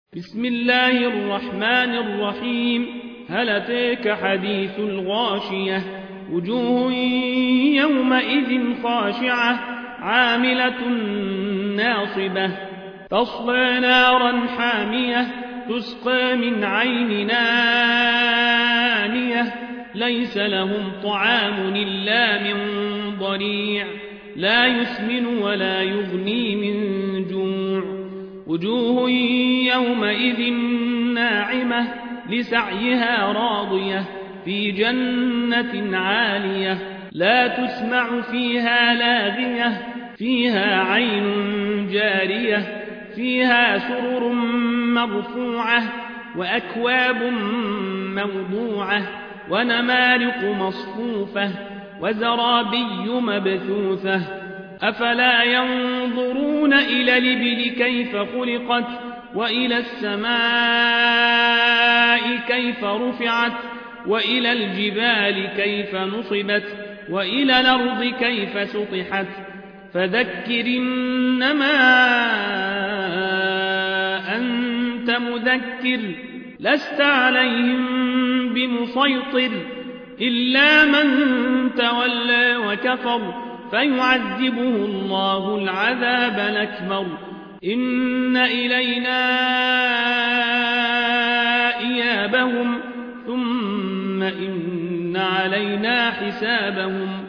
بسم الله الرحمن الرحيم. هل أتاك حديث الغاشية؟ وجوه يومئذ خاشعة عاملة ناصبة تصلى نارا حامية تسقى من عين آنية ليس لهم طعام إلا من ضريع لا يسمن ولا يغني من جوع. وجوه يومئذ ناعمة لسعيها راضية في جنة عالية لا تسمع فيها لاغية فيها عين جارية فيها سرر مرفوعة وأكواب موضوعة ونمارق مصفوفة وزرابي مبثوثة. أفلا ينظرون إلى الإبل كيف خلقت وإلى السماء كيف رفعت وإلى الجبال كيف نصبت وإلى الأرض كيف سطحت. فذكر إنما أنت مذكر لست عليهم بمسيطر إلا من تولى وكفر فيعذبه الله العذاب الأكبر. إن إلينا إيابهم ثم إن علينا حسابهم.